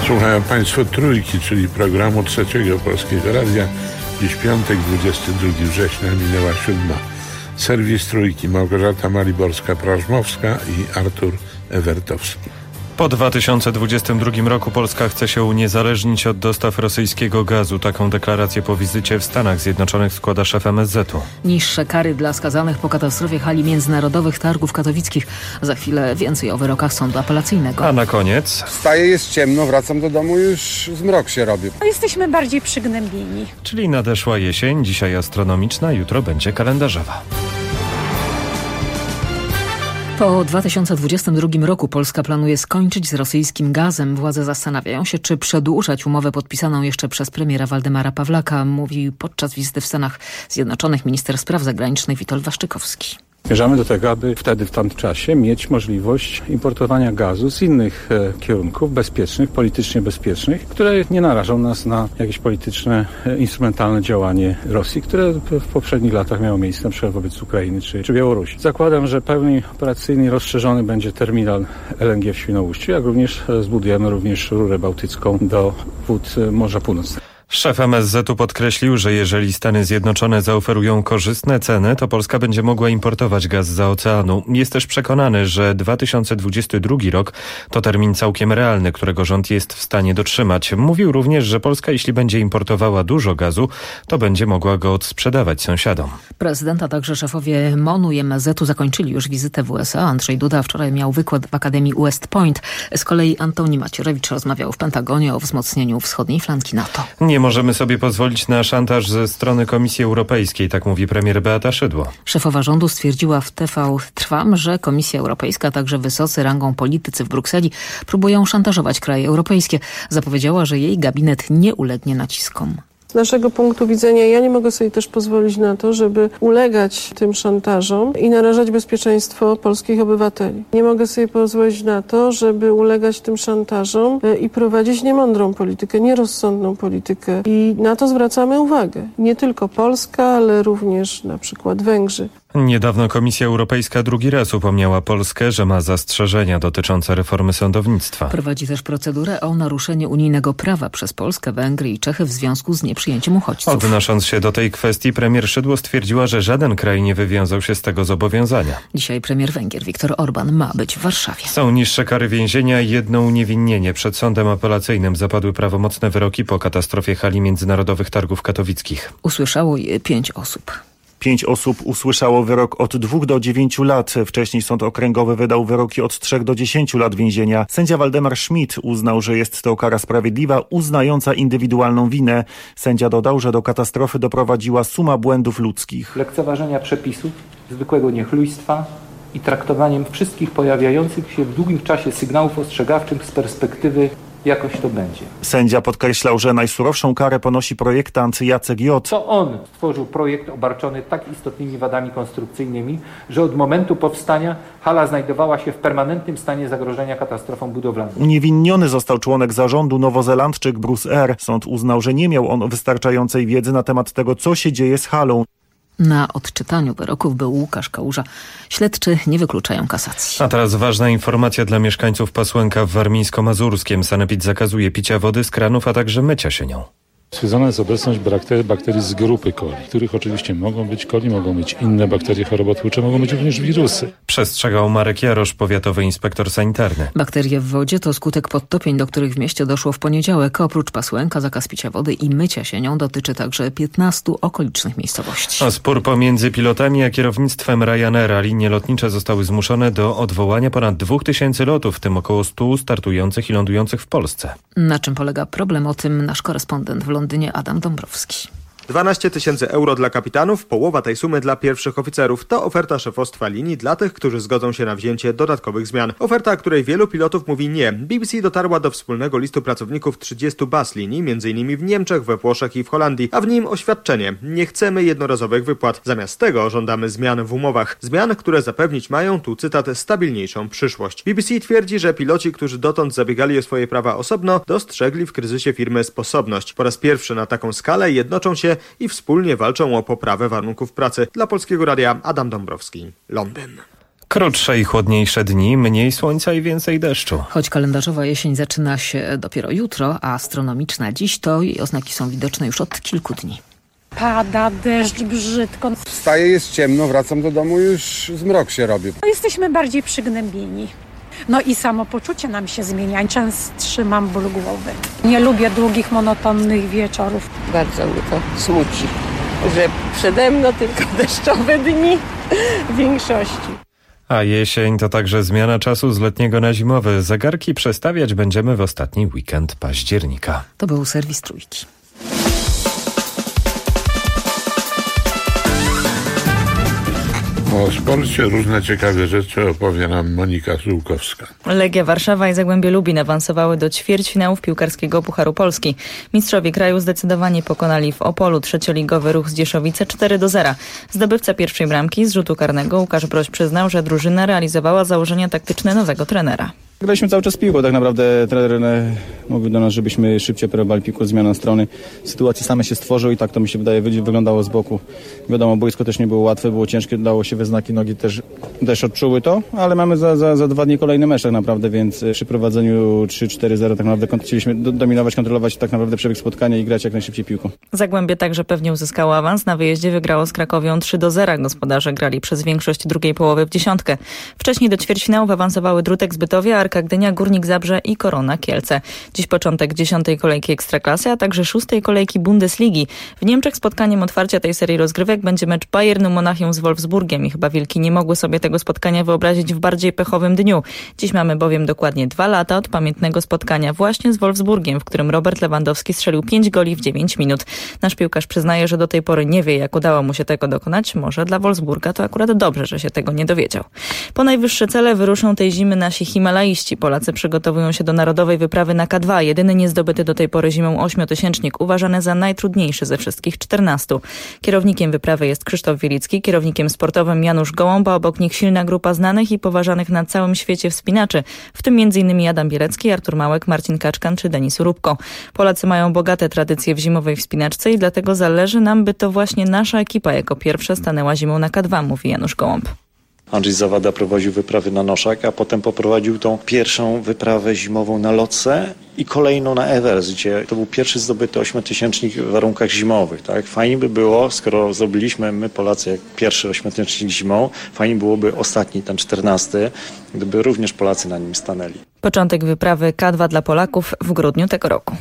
Słuchają Państwo Trójki, czyli programu Trzeciego Polskiego Radia. Dziś piątek, 22 września, minęła 7. Serwis Trójki, Małgorzata Maliborska-Prażmowska i Artur Ewertowski. Po 2022 roku Polska chce się uniezależnić od dostaw rosyjskiego gazu. Taką deklarację po wizycie w Stanach Zjednoczonych składa szef MSZ-u. Niższe kary dla skazanych po katastrofie hali międzynarodowych targów katowickich. Za chwilę więcej o wyrokach sądu apelacyjnego. A na koniec... Wstaję, jest ciemno, wracam do domu, już zmrok się robi. Jesteśmy bardziej przygnębieni. Czyli nadeszła jesień, dzisiaj astronomiczna, jutro będzie kalendarzowa. Po 2022 roku Polska planuje skończyć z rosyjskim gazem. Władze zastanawiają się, czy przedłużać umowę podpisaną jeszcze przez premiera Waldemara Pawlaka, mówi podczas wizyty w Stanach Zjednoczonych minister spraw zagranicznych Witold Waszczykowski. Zmierzamy do tego, aby wtedy, w tamtym czasie, mieć możliwość importowania gazu z innych kierunków bezpiecznych, politycznie bezpiecznych, które nie narażą nas na jakieś polityczne, instrumentalne działanie Rosji, które w poprzednich latach miało miejsce na przykład wobec Ukrainy czy Białorusi. Zakładam, że pełni operacyjny i rozszerzony będzie terminal LNG w Świnoujściu, jak również zbudujemy rurę bałtycką do wód Morza Północnego. Szef MSZ-u podkreślił, że jeżeli Stany Zjednoczone zaoferują korzystne ceny, to Polska będzie mogła importować gaz zza oceanu. Jest też przekonany, że 2022 rok to termin całkiem realny, którego rząd jest w stanie dotrzymać. Mówił również, że Polska, jeśli będzie importowała dużo gazu, to będzie mogła go odsprzedawać sąsiadom. Prezydent, a także szefowie MON-u i MSZ-u zakończyli już wizytę w USA. Andrzej Duda wczoraj miał wykład w Akademii West Point. Z kolei Antoni Macierewicz rozmawiał w Pentagonie o wzmocnieniu wschodniej flanki NATO. Nie możemy sobie pozwolić na szantaż ze strony Komisji Europejskiej, tak mówi premier Beata Szydło. Szefowa rządu stwierdziła w TV Trwam, że Komisja Europejska, a także wysocy rangą politycy w Brukseli próbują szantażować kraje europejskie. Zapowiedziała, że jej gabinet nie ulegnie naciskom. Z naszego punktu widzenia ja nie mogę sobie też pozwolić na to, żeby ulegać tym szantażom i narażać bezpieczeństwo polskich obywateli. Nie mogę sobie pozwolić na to, żeby ulegać tym szantażom i prowadzić niemądrą politykę, nierozsądną politykę. I na to zwracamy uwagę. Nie tylko Polska, ale również na przykład Węgrzy. Niedawno Komisja Europejska drugi raz upomniała Polskę, że ma zastrzeżenia dotyczące reformy sądownictwa. Prowadzi też procedurę o naruszenie unijnego prawa przez Polskę, Węgry i Czechy w związku z nieprzyjęciem uchodźców. Odnosząc się do tej kwestii, premier Szydło stwierdziła, że żaden kraj nie wywiązał się z tego zobowiązania. Dzisiaj premier Węgier Viktor Orbán ma być w Warszawie. Są niższe kary więzienia i jedno uniewinnienie. Przed sądem apelacyjnym zapadły prawomocne wyroki po katastrofie hali międzynarodowych targów katowickich. Usłyszało je 5 osób. 5 osób usłyszało wyrok od 2 do 9 lat. Wcześniej sąd okręgowy wydał wyroki od 3 do 10 lat więzienia. Sędzia Waldemar Schmidt uznał, że jest to kara sprawiedliwa, uznająca indywidualną winę. Sędzia dodał, że do katastrofy doprowadziła suma błędów ludzkich. Lekceważenia przepisów, zwykłego niechlujstwa i traktowaniem wszystkich pojawiających się w długim czasie sygnałów ostrzegawczych z perspektywy jakoś to będzie. Sędzia podkreślał, że najsurowszą karę ponosi projektant Jacek J. To on stworzył projekt obarczony tak istotnymi wadami konstrukcyjnymi, że od momentu powstania hala znajdowała się w permanentnym stanie zagrożenia katastrofą budowlaną. Uniewinniony został członek zarządu Nowozelandczyk Bruce R. Sąd uznał, że nie miał on wystarczającej wiedzy na temat tego, co się dzieje z halą. Na odczytaniu wyroków był Łukasz Kałuża. Śledczy nie wykluczają kasacji. A teraz ważna informacja dla mieszkańców Pasłęka w Warmińsko-Mazurskiem. Sanepid zakazuje picia wody z kranów, a także mycia się nią. Stwierdzona jest obecność bakterii z grupy coli, których oczywiście mogą być coli, mogą być inne bakterie chorobotwórcze, mogą być również wirusy. Przestrzegał Marek Jarosz, powiatowy inspektor sanitarny. Bakterie w wodzie to skutek podtopień, do których w mieście doszło w poniedziałek. Oprócz Pasłęka zakaz picia wody i mycia się nią dotyczy także 15 okolicznych miejscowości. A spór pomiędzy pilotami a kierownictwem Ryanaira. Linie lotnicze zostały zmuszone do odwołania ponad 2000 lotów, w tym około 100 startujących i lądujących w Polsce. Na czym polega problem? O tym nasz korespondent w Londynie Adam Dąbrowski. 12 000 euro dla kapitanów, połowa tej sumy dla pierwszych oficerów. To oferta szefostwa linii dla tych, którzy zgodzą się na wzięcie dodatkowych zmian. Oferta, której wielu pilotów mówi nie. BBC dotarła do wspólnego listu pracowników 30 baz linii, m.in. w Niemczech, we Włoszech i w Holandii, a w nim oświadczenie. Nie chcemy jednorazowych wypłat. Zamiast tego żądamy zmian w umowach. Zmian, które zapewnić mają, tu cytat, stabilniejszą przyszłość. BBC twierdzi, że piloci, którzy dotąd zabiegali o swoje prawa osobno, dostrzegli w kryzysie firmy sposobność. Po raz pierwszy na taką skalę jednoczą się i wspólnie walczą o poprawę warunków pracy. Dla Polskiego Radia Adam Dąbrowski, Londyn. Krótsze i chłodniejsze dni, mniej słońca i więcej deszczu. Choć kalendarzowa jesień zaczyna się dopiero jutro, a astronomiczna dziś, to jej oznaki są widoczne już od kilku dni. Pada deszcz brzydko. Wstaję, jest ciemno, wracam do domu, już zmrok się robi. Jesteśmy bardziej przygnębieni. No i samopoczucie nam się zmienia. Częstszy mam ból głowy. Nie lubię długich, monotonnych wieczorów. Bardzo mnie to smuci, że przede mną tylko deszczowe dni w większości. A jesień to także zmiana czasu z letniego na zimowy. Zegarki przestawiać będziemy w ostatni weekend października. To był serwis Trójki. O sporcie różne ciekawe rzeczy opowie nam Monika Żółkowska. Legia Warszawa i Zagłębie Lubin awansowały do ćwierćfinałów piłkarskiego Pucharu Polski. Mistrzowie kraju zdecydowanie pokonali w Opolu trzecioligowy Ruch z Dzieszowice 4-0. Zdobywca pierwszej bramki z rzutu karnego Łukasz Broś przyznał, że drużyna realizowała założenia taktyczne nowego trenera. Graliśmy cały czas piłką, tak naprawdę trener mówił do nas, żebyśmy szybciej operowali piłką, zmiana strony. Sytuacje same się stworzyły i tak to mi się wydaje wyglądało z boku. Wiadomo, boisko też nie było łatwe, było ciężkie, dało się we znaki, nogi też odczuły to, ale mamy za 2 dni kolejny mecz tak naprawdę, więc przy prowadzeniu 3-4-0 tak naprawdę chcieliśmy dominować, kontrolować tak naprawdę przebieg spotkania i grać jak najszybciej piłką. Zagłębie także pewnie uzyskało awans. Na wyjeździe wygrało z Krakowią 3-0. Gospodarze grali przez większość drugiej połowy w dziesiątkę. Wcześniej do ćwierćfinałów awansowały Drutek z Bytowia, Arka Gdynia, Górnik Zabrze i Korona Kielce. Dziś początek 10. kolejki Ekstraklasy, a także 6. kolejki Bundesligi. W Niemczech spotkaniem otwarcia tej serii rozgrywek będzie mecz Bayernu Monachium z Wolfsburgiem i chyba Wilki nie mogły sobie tego spotkania wyobrazić w bardziej pechowym dniu. Dziś mamy bowiem dokładnie 2 lata od pamiętnego spotkania właśnie z Wolfsburgiem, w którym Robert Lewandowski strzelił 5 goli w 9 minut. Nasz piłkarz przyznaje, że do tej pory nie wie, jak udało mu się tego dokonać. Może dla Wolfsburga to akurat dobrze, że się tego nie dowiedział. Po najwyższe cele wyruszą tej zimy nasi himalaiści. Polacy przygotowują się do narodowej wyprawy na K2, jedyny niezdobyty do tej pory zimą 8-tysięcznik, uważany za najtrudniejszy ze wszystkich 14. Kierownikiem wyprawy jest Krzysztof Wielicki, kierownikiem sportowym Janusz Gołąba, obok nich silna grupa znanych i poważanych na całym świecie wspinaczy, w tym m.in. Adam Bielecki, Artur Małek, Marcin Kaczkan czy Denis Róbko. Polacy mają bogate tradycje w zimowej wspinaczce i dlatego zależy nam, by to właśnie nasza ekipa jako pierwsza stanęła zimą na K2, mówi Janusz Gołąb. Andrzej Zawada prowadził wyprawy na Noszak, a potem poprowadził tą pierwszą wyprawę zimową na Lotse i kolejną na Everest, gdzie to był pierwszy zdobyty 8-tysięcznik w warunkach zimowych. Tak? Fajnie by było, skoro zrobiliśmy my Polacy jak pierwszy 8-tysięcznik zimą, fajnie byłoby ostatni, ten 14, gdyby również Polacy na nim stanęli. Początek wyprawy K2 dla Polaków w grudniu tego roku.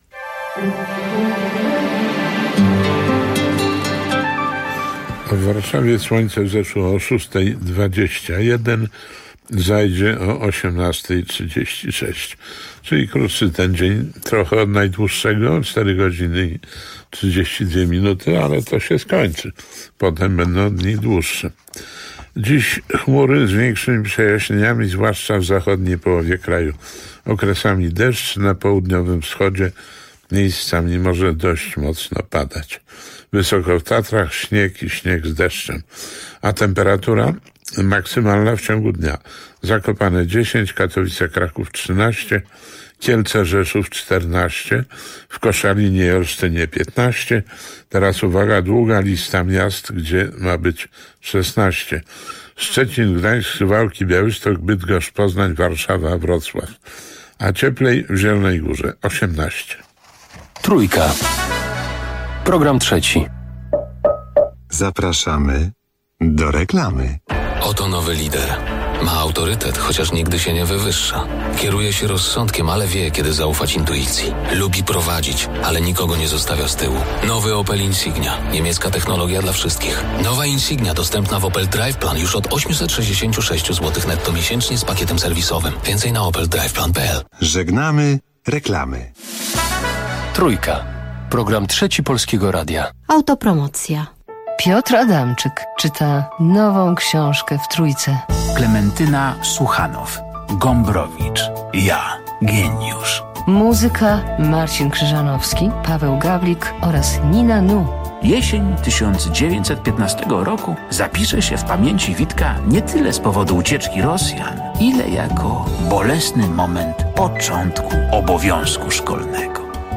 W Warszawie słońce wzeszło o 6:21, zajdzie o 18:36. Czyli krótszy ten dzień, trochę od najdłuższego, 4 godziny i 32 minuty, ale to się skończy. Potem będą dni dłuższe. Dziś chmury z większymi przejaśnieniami, zwłaszcza w zachodniej połowie kraju. Okresami deszcz, na południowym wschodzie miejscami może dość mocno padać. Wysoko w Tatrach śnieg i śnieg z deszczem. A temperatura maksymalna w ciągu dnia. Zakopane 10, Katowice, Kraków 13, Kielce, Rzeszów 14, w Koszalinie i Olsztynie 15. Teraz uwaga, długa lista miast, gdzie ma być 16. Szczecin, Gdańsk, Suwałki, Białystok, Bydgoszcz, Poznań, Warszawa, Wrocław. A cieplej w Zielonej Górze 18. Trójka. Program trzeci. Zapraszamy do reklamy. Oto nowy lider. Ma autorytet, chociaż nigdy się nie wywyższa. Kieruje się rozsądkiem, ale wie, kiedy zaufać intuicji. Lubi prowadzić, ale nikogo nie zostawia z tyłu. Nowy Opel Insignia. Niemiecka technologia dla wszystkich. Nowa Insignia dostępna w Opel Drive Plan już od 866 zł netto miesięcznie z pakietem serwisowym. Więcej na opeldriveplan.pl. Żegnamy reklamy. Trójka. Program trzeci Polskiego Radia. Autopromocja. Piotr Adamczyk czyta nową książkę w Trójce. Klementyna Suchanow, Gombrowicz, ja, geniusz. Muzyka Marcin Krzyżanowski, Paweł Gawlik oraz Nina Nu. Jesień 1915 roku zapisze się w pamięci Witka nie tyle z powodu ucieczki Rosjan, ile jako bolesny moment początku obowiązku szkolnego.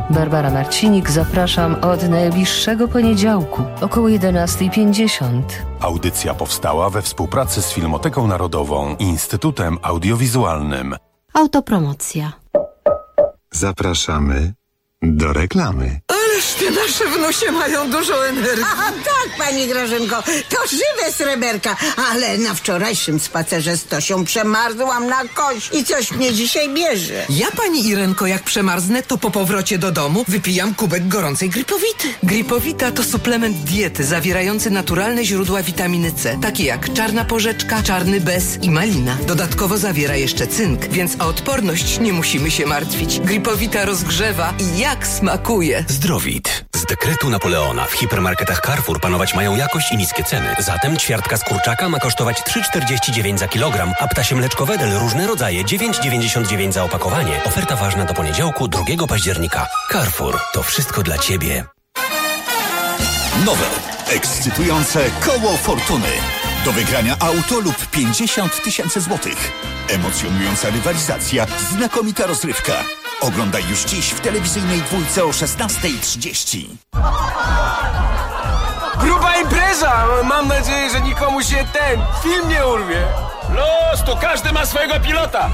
Barbara Marcinik, zapraszam od najbliższego poniedziałku, około 11:50. Audycja powstała we współpracy z Filmoteką Narodową i Instytutem Audiowizualnym. Autopromocja. Zapraszamy do reklamy. Ależ te nasze wnusie mają dużo energii. A tak, pani Grażynko, to żywe sreberka, ale na wczorajszym spacerze z Tosią przemarzłam na kość i coś mnie dzisiaj bierze. Ja, pani Irenko, jak przemarzę, to po powrocie do domu wypijam kubek gorącej Gripowity. Gripowita to suplement diety zawierający naturalne źródła witaminy C, takie jak czarna porzeczka, czarny bez i malina. Dodatkowo zawiera jeszcze cynk, więc o odporność nie musimy się martwić. Gripowita rozgrzewa i jak smakuje. Zdrowit. Z dekretu Napoleona w hipermarketach Carrefour panować mają jakość i niskie ceny. Zatem ćwiartka z kurczaka ma kosztować 3,49 za kilogram, a ptasie mleczko Wedel różne rodzaje 9,99 za opakowanie. Oferta ważna do poniedziałku 2 października. Carrefour. To wszystko dla Ciebie. Nowe, ekscytujące koło fortuny. Do wygrania auto lub 50 000 złotych. Emocjonująca rywalizacja, znakomita rozrywka. Oglądaj już dziś w telewizyjnej dwójce o 16:30. Gruba impreza! Mam nadzieję, że nikomu się ten film nie urwie. Los, to każdy ma swojego pilota.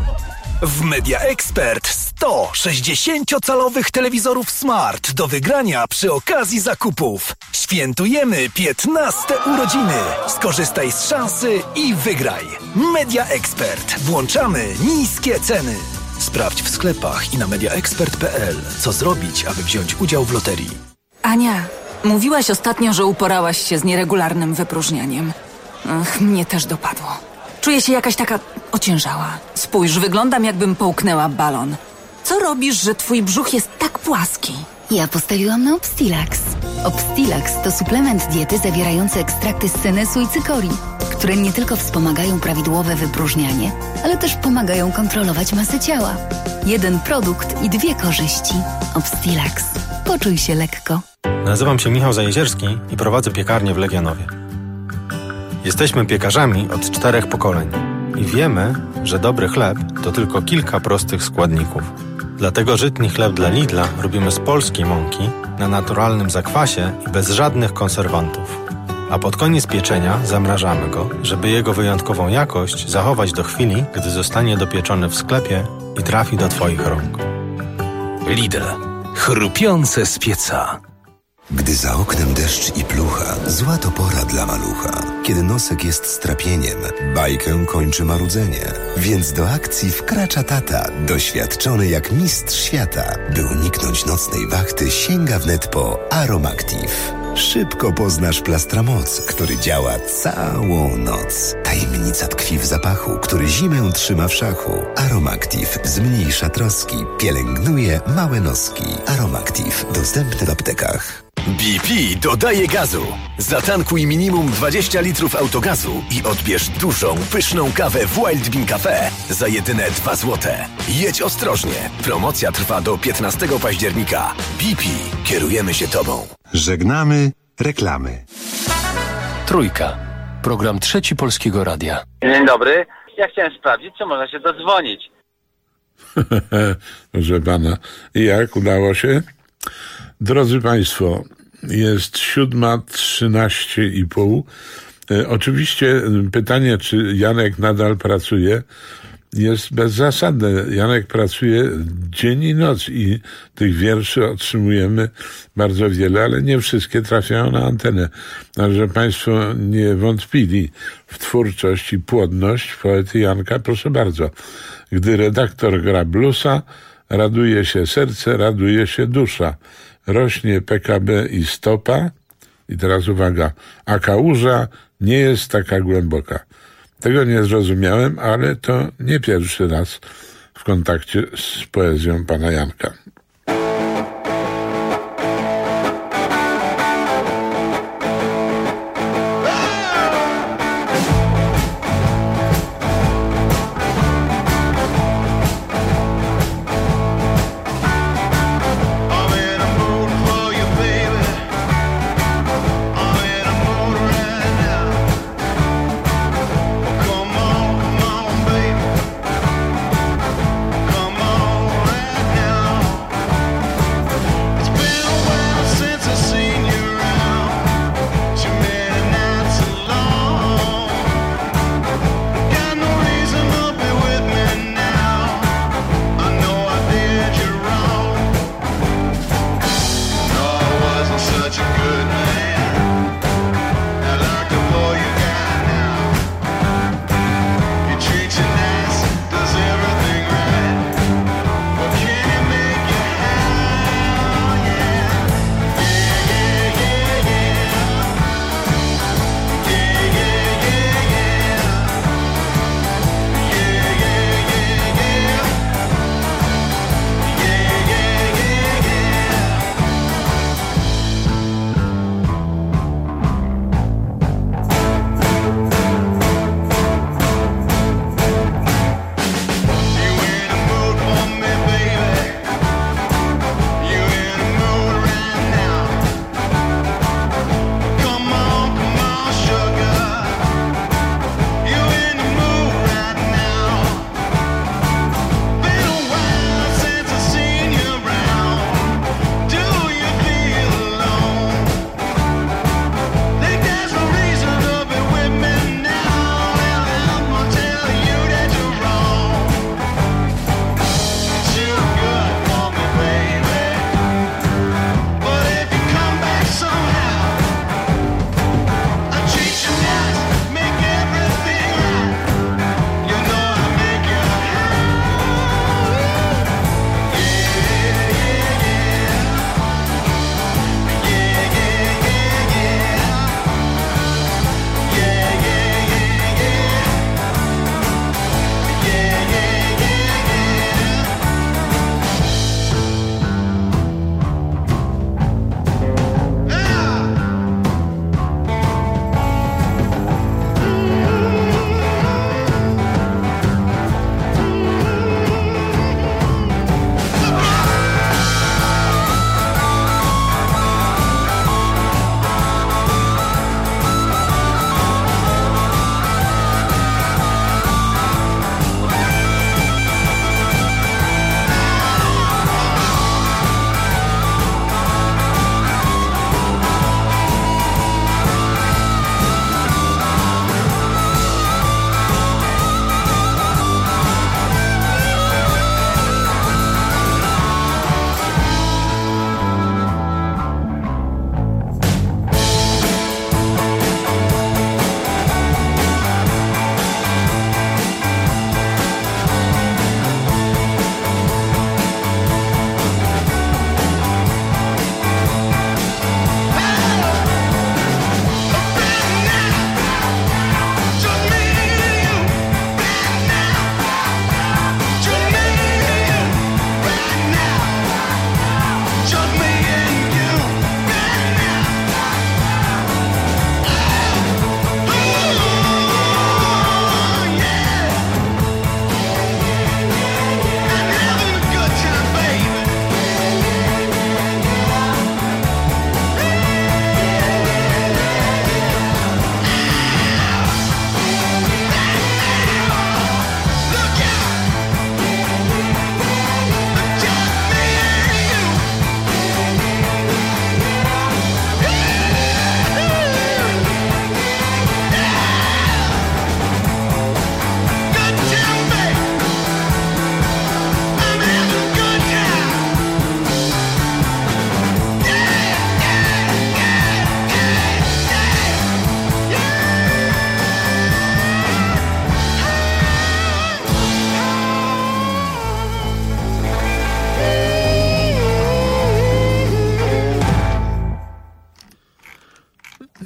W Media Expert 100 60-calowych telewizorów Smart do wygrania przy okazji zakupów. Świętujemy 15 urodziny. Skorzystaj z szansy i wygraj. Media Expert. Włączamy niskie ceny. Sprawdź w sklepach i na mediaexpert.pl, co zrobić, aby wziąć udział w loterii. Ania, mówiłaś ostatnio, że uporałaś się z nieregularnym wypróżnianiem. Mnie też dopadło. Czuję się jakaś taka ociężała. Spójrz, wyglądam, jakbym połknęła balon. Co robisz, że twój brzuch jest tak płaski? Ja postawiłam na Obstilax. Obstilax to suplement diety zawierający ekstrakty z senesu i cykorii, które nie tylko wspomagają prawidłowe wypróżnianie, ale też pomagają kontrolować masę ciała. Jeden produkt i 2 korzyści. Obstilax. Poczuj się lekko. Nazywam się Michał Zajezierski i prowadzę piekarnię w Legionowie. Jesteśmy piekarzami od 4 pokoleń i wiemy, że dobry chleb to tylko kilka prostych składników. Dlatego żytni chleb dla Lidla robimy z polskiej mąki, na naturalnym zakwasie i bez żadnych konserwantów. A pod koniec pieczenia zamrażamy go, żeby jego wyjątkową jakość zachować do chwili, gdy zostanie dopieczony w sklepie i trafi do Twoich rąk. Lidl. Chrupiące z pieca. Gdy za oknem deszcz i plucha, zła to pora dla malucha. Kiedy nosek jest strapieniem, bajkę kończy marudzenie. Więc do akcji wkracza tata, doświadczony jak mistrz świata. By uniknąć nocnej wachty, sięga wnet po Aromactive. Szybko poznasz Plastramoc, który działa całą noc. Tajemnica tkwi w zapachu, który zimę trzyma w szachu. Aromactive zmniejsza troski, pielęgnuje małe noski. Aromactive dostępny w aptekach. BP dodaje gazu. Zatankuj minimum 20 litrów autogazu i odbierz dużą, pyszną kawę w Wild Bean Cafe za jedyne 2 złote. Jedź ostrożnie. Promocja trwa do 15 października. BP. Kierujemy się Tobą. Żegnamy reklamy. Trójka. Program Trzeci Polskiego Radia. Dzień dobry. Ja chciałem sprawdzić, czy można się dodzwonić. Proszę pana. I jak udało się? Drodzy Państwo, jest 7:13:30. Oczywiście pytanie, czy Janek nadal pracuje, jest bezzasadne. Janek pracuje dzień i noc i tych wierszy otrzymujemy bardzo wiele, ale nie wszystkie trafiają na antenę. A że Państwo nie wątpili w twórczość i płodność poety Janka, proszę bardzo. Gdy redaktor gra bluesa, raduje się serce, raduje się dusza. Rośnie PKB i stopa. I teraz uwaga, a kałuża nie jest taka głęboka. Tego nie zrozumiałem, ale to nie pierwszy raz w kontakcie z poezją pana Janka.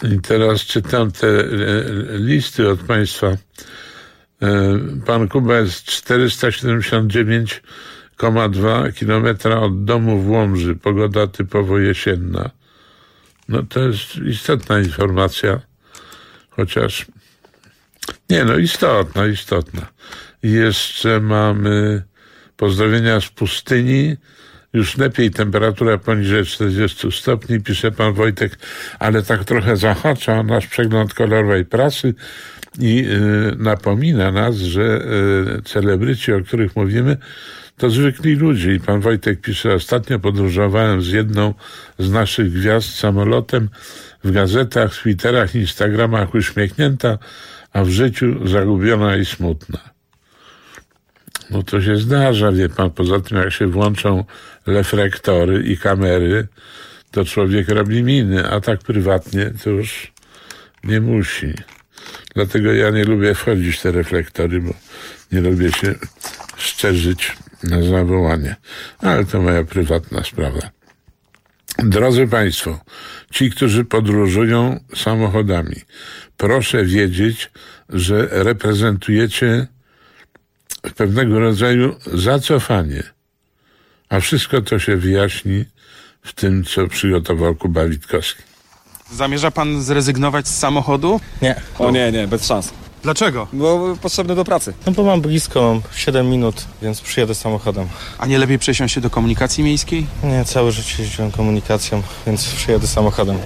I teraz czytam te listy od państwa. Pan Kuba jest 479,2 kilometra od domu w Łomży. Pogoda typowo jesienna. No to jest istotna informacja. Chociaż... Nie, no istotna. I jeszcze mamy pozdrowienia z pustyni. Już lepiej, temperatura poniżej 40 stopni, pisze pan Wojtek, ale tak trochę zahacza nasz przegląd kolorowej prasy i napomina nas, że celebryci, o których mówimy, to zwykli ludzie. I pan Wojtek pisze, ostatnio podróżowałem z jedną z naszych gwiazd samolotem, w gazetach, Twitterach, Instagramach uśmiechnięta, a w życiu zagubiona i smutna. No to się zdarza, wie pan, poza tym jak się włączą reflektory i kamery, to człowiek robi miny, a tak prywatnie to już nie musi. Dlatego ja nie lubię wchodzić w te reflektory, bo nie lubię się szczerzyć na zawołanie. Ale to moja prywatna sprawa. Drodzy państwo, ci, którzy podróżują samochodami, proszę wiedzieć, że reprezentujecie pewnego rodzaju zacofanie. A wszystko to się wyjaśni w tym, co przygotował Kuba Witkowski. Zamierza pan zrezygnować z samochodu? Nie. O nie, bez szans. Dlaczego? Bo potrzebny do pracy. No bo mam blisko, mam 7 minut, więc przyjadę samochodem. A nie lepiej przesiąść się do komunikacji miejskiej? Nie, całe życie jeździłem komunikacją, więc przyjadę samochodem.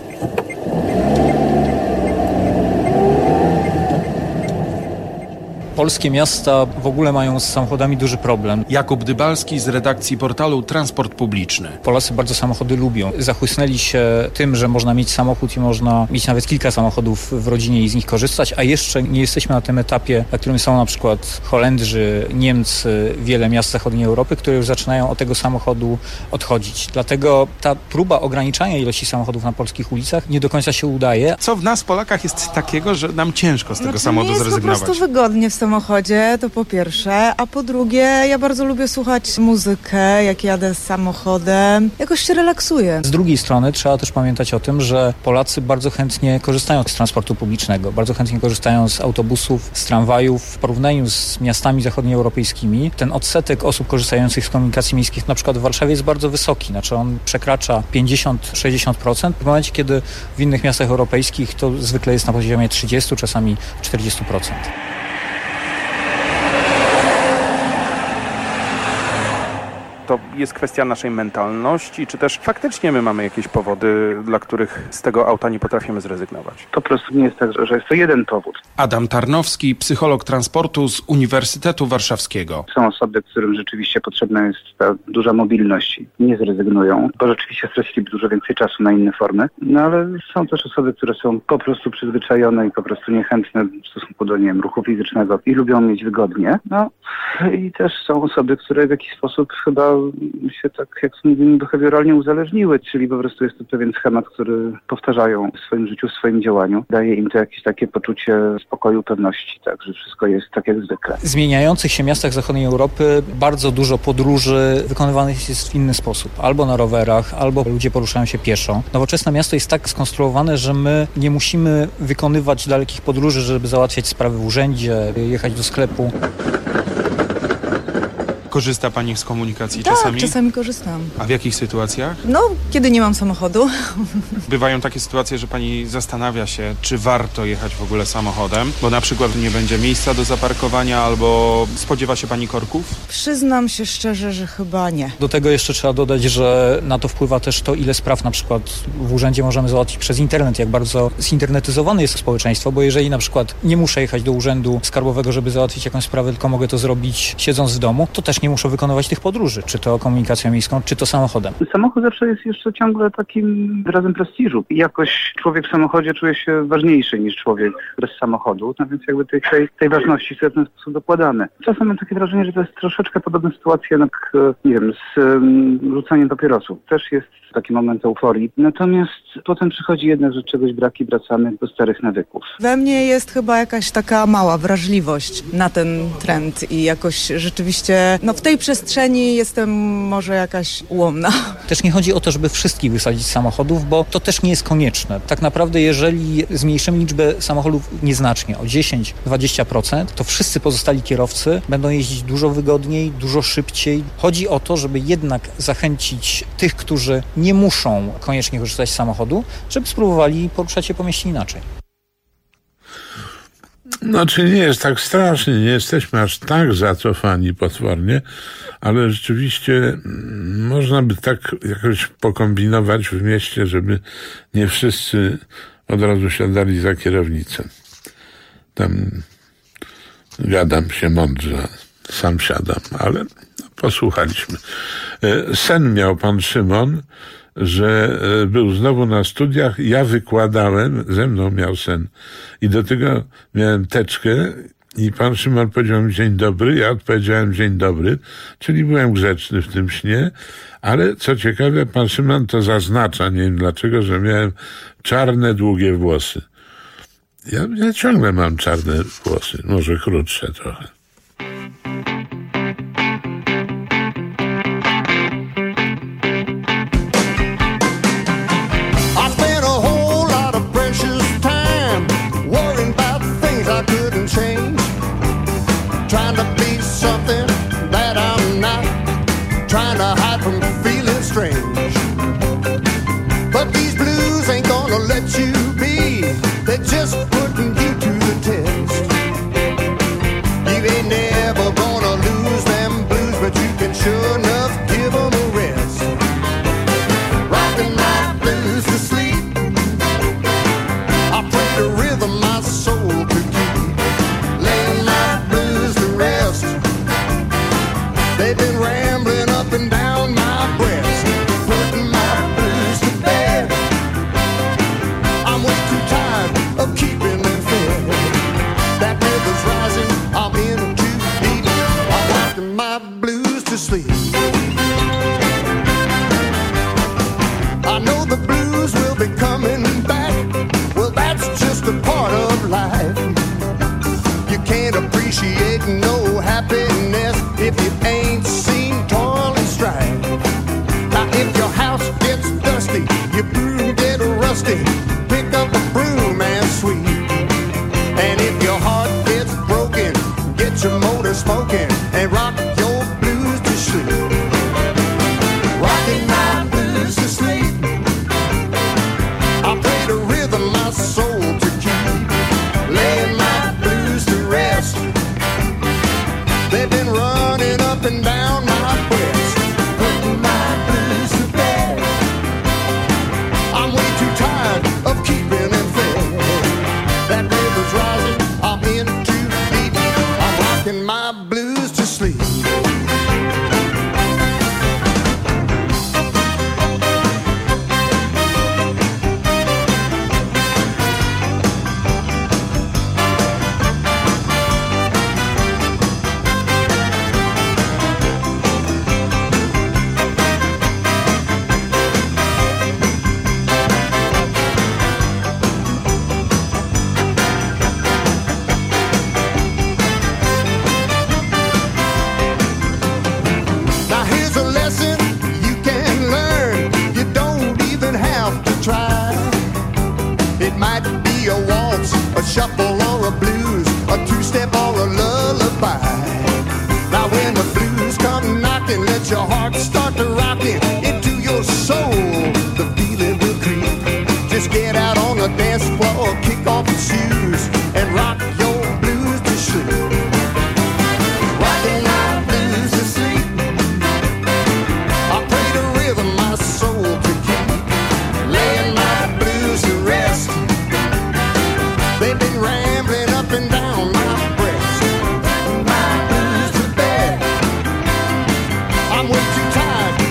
Polskie miasta w ogóle mają z samochodami duży problem. Jakub Dybalski z redakcji portalu Transport Publiczny. Polacy bardzo samochody lubią. Zachłysnęli się tym, że można mieć samochód i można mieć nawet kilka samochodów w rodzinie i z nich korzystać, a jeszcze nie jesteśmy na tym etapie, na którym są na przykład Holendrzy, Niemcy, wiele miast zachodniej Europy, które już zaczynają od tego samochodu odchodzić. Dlatego ta próba ograniczania ilości samochodów na polskich ulicach nie do końca się udaje. Co w nas, Polakach, jest takiego, że nam ciężko z tego samochodu zrezygnować? Po prostu wygodnie w samochodzie, to po pierwsze, a po drugie, ja bardzo lubię słuchać muzykę, jak jadę samochodem, jakoś się relaksuję. Z drugiej strony trzeba też pamiętać o tym, że Polacy bardzo chętnie korzystają z transportu publicznego, bardzo chętnie korzystają z autobusów, z tramwajów. W porównaniu z miastami zachodnioeuropejskimi ten odsetek osób korzystających z komunikacji miejskich na przykład w Warszawie jest bardzo wysoki, znaczy on przekracza 50-60%, w momencie kiedy w innych miastach europejskich to zwykle jest na poziomie 30, czasami 40%. To jest kwestia naszej mentalności, czy też faktycznie my mamy jakieś powody, dla których z tego auta nie potrafimy zrezygnować? Po prostu nie jest tak, że jest to jeden powód. Adam Tarnowski, psycholog transportu z Uniwersytetu Warszawskiego. Są osoby, którym rzeczywiście potrzebna jest ta duża mobilność i nie zrezygnują, bo rzeczywiście straciliby dużo więcej czasu na inne formy. No ale są też osoby, które są po prostu przyzwyczajone i po prostu niechętne w stosunku do, nie wiem, ruchu fizycznego i lubią mieć wygodnie. No i też są osoby, które w jakiś sposób chyba się tak, jak mówimy, behawioralnie uzależniły, czyli po prostu jest to pewien schemat, który powtarzają w swoim życiu, w swoim działaniu. Daje im to jakieś takie poczucie spokoju, pewności, tak, że wszystko jest tak jak zwykle. W zmieniających się miastach zachodniej Europy bardzo dużo podróży wykonywanych jest w inny sposób. Albo na rowerach, albo ludzie poruszają się pieszo. Nowoczesne miasto jest tak skonstruowane, że my nie musimy wykonywać dalekich podróży, żeby załatwiać sprawy w urzędzie, jechać do sklepu. Korzysta pani z komunikacji tak, czasami? Czasami korzystam. A w jakich sytuacjach? No, kiedy nie mam samochodu. Bywają takie sytuacje, że pani zastanawia się, czy warto jechać w ogóle samochodem, bo na przykład nie będzie miejsca do zaparkowania albo spodziewa się pani korków? Przyznam się szczerze, że chyba nie. Do tego jeszcze trzeba dodać, że na to wpływa też to, ile spraw na przykład w urzędzie możemy załatwić przez internet, jak bardzo zinternetyzowane jest społeczeństwo, bo jeżeli na przykład nie muszę jechać do urzędu skarbowego, żeby załatwić jakąś sprawę, tylko mogę to zrobić siedząc w domu, to też nie muszę wykonywać tych podróży, czy to komunikacją miejską, czy to samochodem. Samochód zawsze jest jeszcze ciągle takim wyrazem prestiżu. I jakoś człowiek w samochodzie czuje się ważniejszy niż człowiek bez samochodu, no więc jakby tej ważności sobie w ten sposób dokładamy. Czasem mam takie wrażenie, że to jest troszeczkę podobna sytuacja jak, nie wiem, z rzucaniem papierosów. Też jest taki moment euforii. Natomiast potem przychodzi jedna, że czegoś brak i wracamy do starych nawyków. We mnie jest chyba jakaś taka mała wrażliwość na ten trend i jakoś rzeczywiście, no w tej przestrzeni jestem może jakaś ułomna. Też nie chodzi o to, żeby wszystkich wysadzić z samochodów, bo to też nie jest konieczne. Tak naprawdę jeżeli zmniejszymy liczbę samochodów nieznacznie, o 10-20%, to wszyscy pozostali kierowcy będą jeździć dużo wygodniej, dużo szybciej. Chodzi o to, żeby jednak zachęcić tych, którzy nie muszą koniecznie korzystać z samochodu, żeby spróbowali poruszać się po mieście inaczej. Znaczy nie jest tak strasznie, nie jesteśmy aż tak zacofani potwornie, ale rzeczywiście można by tak jakoś pokombinować w mieście, żeby nie wszyscy od razu siadali za kierownicę. Tam gadam się mądrze, sam siadam, ale posłuchaliśmy. Sen miał pan Szymon, że był znowu na studiach, ja wykładałem, ze mną miał sen i do tego miałem teczkę i pan Szymon powiedział mi dzień dobry, ja odpowiedziałem dzień dobry, czyli byłem grzeczny w tym śnie, ale co ciekawe, pan Szymon to zaznacza, nie wiem dlaczego, że miałem czarne, długie włosy. Ja ciągle mam czarne włosy, może krótsze trochę. Trying to be something that I'm not, trying to hide from feeling strange. But these blues ain't gonna let you be, they're just putting you to the test. You ain't never gonna lose them blues, but you can sure enough give them a rest. Rockin' my blues to sleep, I pray the rhythm my soul could keep, laying my blues to rest. They've been rambling up and down my breast, putting my blues to bed. I'm way too tired of keeping them fed. That river's rising, I'm in too deep, I'm rocking my blues to sleep. I know the blues will be coming back, well that's just a part of life. You can't appreciate no happiness if you ain't seen toil and strife. Now if your house gets dusty, your broom get rusty, pick up a broom and sweep. And if your heart gets broken, get your motor smoking and rock your blues to sleep. Rocking my blues to sleep, I play the rhythm my soul to keep, laying my blues to rest. They've been running up and down my breast, putting my blues to bed. I'm way too tired of keeping them fed. That river's rising, I'm in too deep, I'm rocking my blues to sleep. Now here's a lesson you can learn, you don't even have to try. It might be a waltz, a shuffle or a blues, a two-step or a lullaby. Now when the blues come knocking, let your heart start to rocking into your soul. The feeling will creep. Just get out on the dance floor, kick off your shoes, and rock your blues to sleep. Rocking my blues to sleep, I play the rhythm my soul to keep, laying my blues to rest. They've been rambling up and down my breast, my blues to bed. I'm way too tired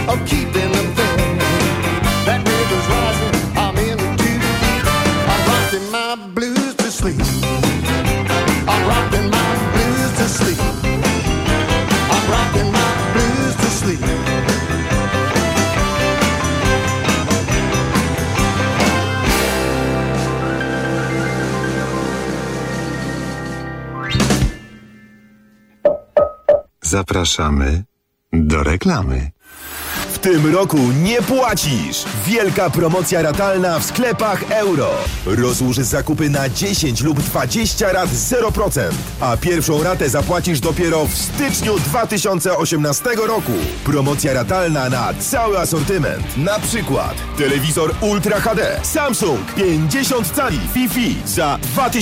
Zapraszamy do reklamy. W tym roku nie płacisz! Wielka promocja ratalna w sklepach Euro. Rozłóż zakupy na 10 lub 20 rat 0%, a pierwszą ratę zapłacisz dopiero w styczniu 2018 roku. Promocja ratalna na cały asortyment. Na przykład telewizor Ultra HD Samsung 50 cali Wi-Fi za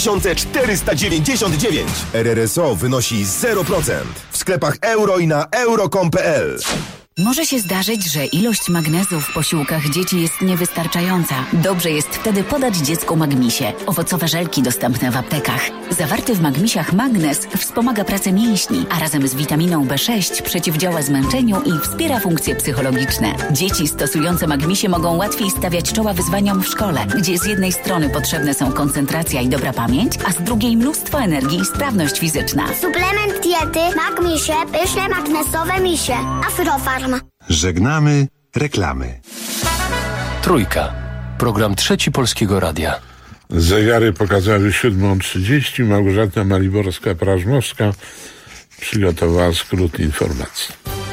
2499. RRSO wynosi 0%. W sklepach Euro i na euro.com.pl. Może się zdarzyć, że ilość magnezu w posiłkach dzieci jest niewystarczająca. Dobrze jest wtedy podać dziecku Magmisie. Owocowe żelki dostępne w aptekach. Zawarty w Magmisiach magnez wspomaga pracę mięśni, a razem z witaminą B6 przeciwdziała zmęczeniu i wspiera funkcje psychologiczne. Dzieci stosujące Magmisie mogą łatwiej stawiać czoła wyzwaniom w szkole, gdzie z jednej strony potrzebne są koncentracja i dobra pamięć, a z drugiej mnóstwo energii i sprawność fizyczna. Suplement diety Magmisie, pyszne magnesowe misie. Afrofarm. Żegnamy reklamy. Trójka. Program Trzeci Polskiego Radia. Zegary pokazały 7:30. Małgorzata Maliborska-Prażmowska przygotowała skrót informacji.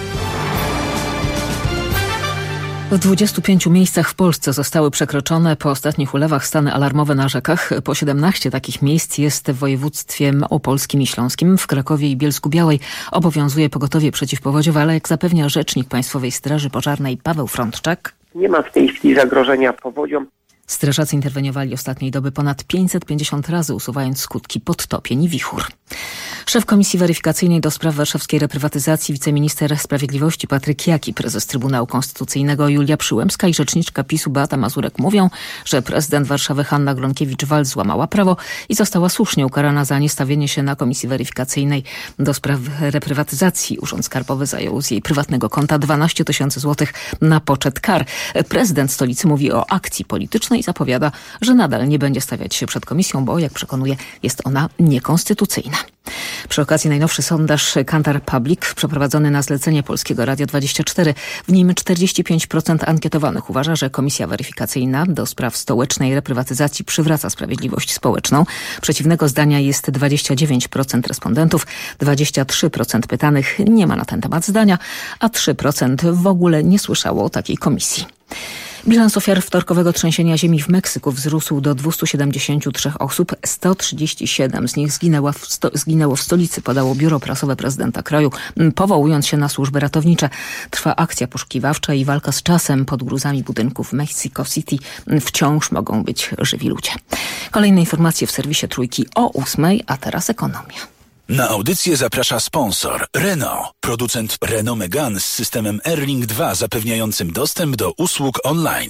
W 25 miejscach w Polsce zostały przekroczone po ostatnich ulewach stany alarmowe na rzekach. Po 17 takich miejsc jest w województwie opolskim i śląskim. W Krakowie i Bielsku-Białej obowiązuje pogotowie przeciwpowodziowe, ale jak zapewnia rzecznik Państwowej Straży Pożarnej Paweł Frądczak, nie ma w tej chwili zagrożenia powodzią. Strażacy interweniowali ostatniej doby ponad 550 razy, usuwając skutki podtopień i wichur. Szef Komisji Weryfikacyjnej do spraw warszawskiej reprywatyzacji, wiceminister sprawiedliwości Patryk Jaki, prezes Trybunału Konstytucyjnego Julia Przyłębska i rzeczniczka PiS-u Beata Mazurek mówią, że prezydent Warszawy Hanna Gronkiewicz-Waltz złamała prawo i została słusznie ukarana za niestawienie się na Komisji Weryfikacyjnej do spraw reprywatyzacji. Urząd Skarbowy zajął z jej prywatnego konta 12 000 złotych na poczet kar. Prezydent stolicy mówi o akcji politycznej i zapowiada, że nadal nie będzie stawiać się przed komisją, bo jak przekonuje, jest ona niekonstytucyjna. Przy okazji najnowszy sondaż Kantar Public przeprowadzony na zlecenie Polskiego Radia 24. W nim 45% ankietowanych uważa, że Komisja Weryfikacyjna do spraw stołecznej reprywatyzacji przywraca sprawiedliwość społeczną. Przeciwnego zdania jest 29% respondentów, 23% pytanych nie ma na ten temat zdania, a 3% w ogóle nie słyszało o takiej komisji. Bilans ofiar wtorkowego trzęsienia ziemi w Meksyku wzrósł do 273 osób. 137 z nich zginęło w stolicy, podało biuro prasowe prezydenta kraju, powołując się na służby ratownicze. Trwa akcja poszukiwawcza i walka z czasem. Pod gruzami budynków w Mexico City wciąż mogą być żywi ludzie. Kolejne informacje w serwisie Trójki o 8:00, a teraz ekonomia. Na audycję zaprasza sponsor Renault, producent Renault Megane z systemem Airlink 2 zapewniającym dostęp do usług online.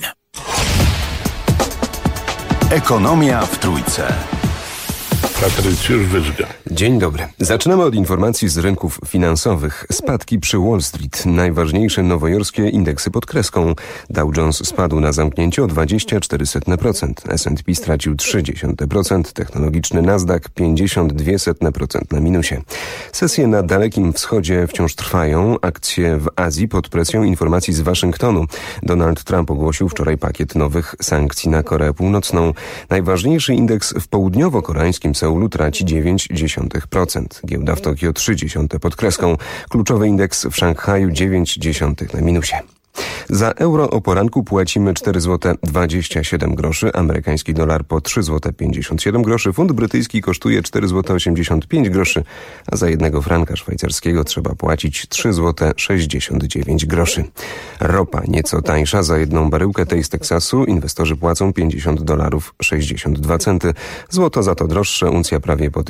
Ekonomia w Trójce. Patrycjusz Wyżga. Dzień dobry. Zaczynamy od informacji z rynków finansowych. Spadki przy Wall Street. Najważniejsze nowojorskie indeksy pod kreską. Dow Jones spadł na zamknięcie o 0,24%. S&P stracił 0,3%. Technologiczny Nasdaq 0,52% na minusie. Sesje na Dalekim Wschodzie wciąż trwają. Akcje w Azji pod presją informacji z Waszyngtonu. Donald Trump ogłosił wczoraj pakiet nowych sankcji na Koreę Północną. Najważniejszy indeks w południowo-koreańskim Seulu traci 0,9%. Giełda w Tokio 0,3% pod kreską. Kluczowy indeks w Szanghaju 0,9% na minusie. Za euro o poranku płacimy 4,27 zł, amerykański dolar po 3,57 zł, funt brytyjski kosztuje 4,85 zł, a za 1 franka szwajcarskiego trzeba płacić 3,69 zł. Ropa nieco tańsza, za 1 baryłkę tej z Teksasu inwestorzy płacą $50,62. Złoto za to droższe, uncja prawie po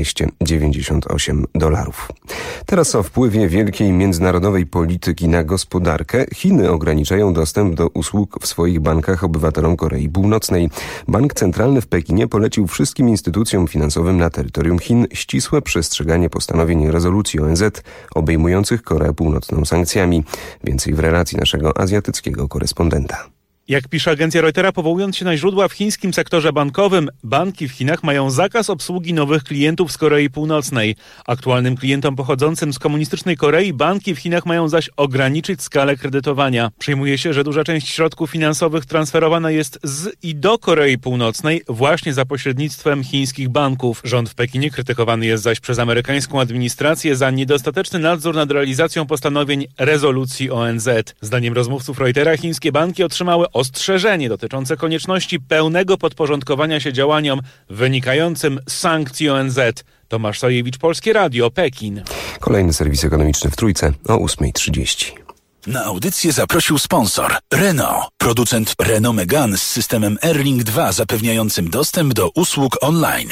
$1298. Teraz o wpływie wielkiej międzynarodowej polityki na gospodarkę. Chiny ograniczają dostęp do usług w swoich bankach obywatelom Korei Północnej. Bank Centralny w Pekinie polecił wszystkim instytucjom finansowym na terytorium Chin ścisłe przestrzeganie postanowień rezolucji ONZ obejmujących Koreę Północną sankcjami. Więcej w relacji naszego azjatyckiego korespondenta. Jak pisze agencja Reutera, powołując się na źródła w chińskim sektorze bankowym, banki w Chinach mają zakaz obsługi nowych klientów z Korei Północnej. Aktualnym klientom pochodzącym z komunistycznej Korei banki w Chinach mają zaś ograniczyć skalę kredytowania. Przyjmuje się, że duża część środków finansowych transferowana jest z i do Korei Północnej właśnie za pośrednictwem chińskich banków. Rząd w Pekinie krytykowany jest zaś przez amerykańską administrację za niedostateczny nadzór nad realizacją postanowień rezolucji ONZ. Zdaniem rozmówców Reutera chińskie banki otrzymały ostrzeżenie dotyczące konieczności pełnego podporządkowania się działaniom wynikającym z sankcji ONZ. Tomasz Sajewicz, Polskie Radio, Pekin. Kolejny serwis ekonomiczny w Trójce o 8:30. Na audycję zaprosił sponsor Renault, producent Renault Megane z systemem Airlink 2 zapewniającym dostęp do usług online.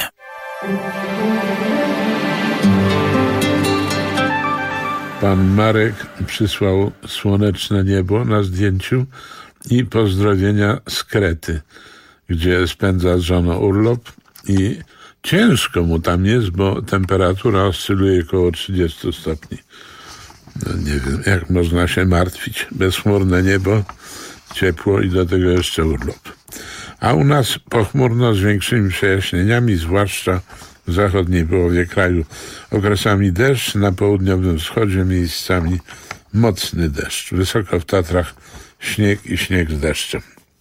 Pan Marek przysłał słoneczne niebo na zdjęciu i pozdrowienia z Krety, gdzie spędza z żoną urlop i ciężko mu tam jest, bo temperatura oscyluje około 30 stopni. No nie wiem, jak można się martwić. Bezchmurne niebo, ciepło i do tego jeszcze urlop. A u nas pochmurno z większymi przejaśnieniami, zwłaszcza w zachodniej połowie kraju. Okresami deszcz, na południowym wschodzie miejscami mocny deszcz. Wysoko w Tatrach śnieg i śnieg z deszczem.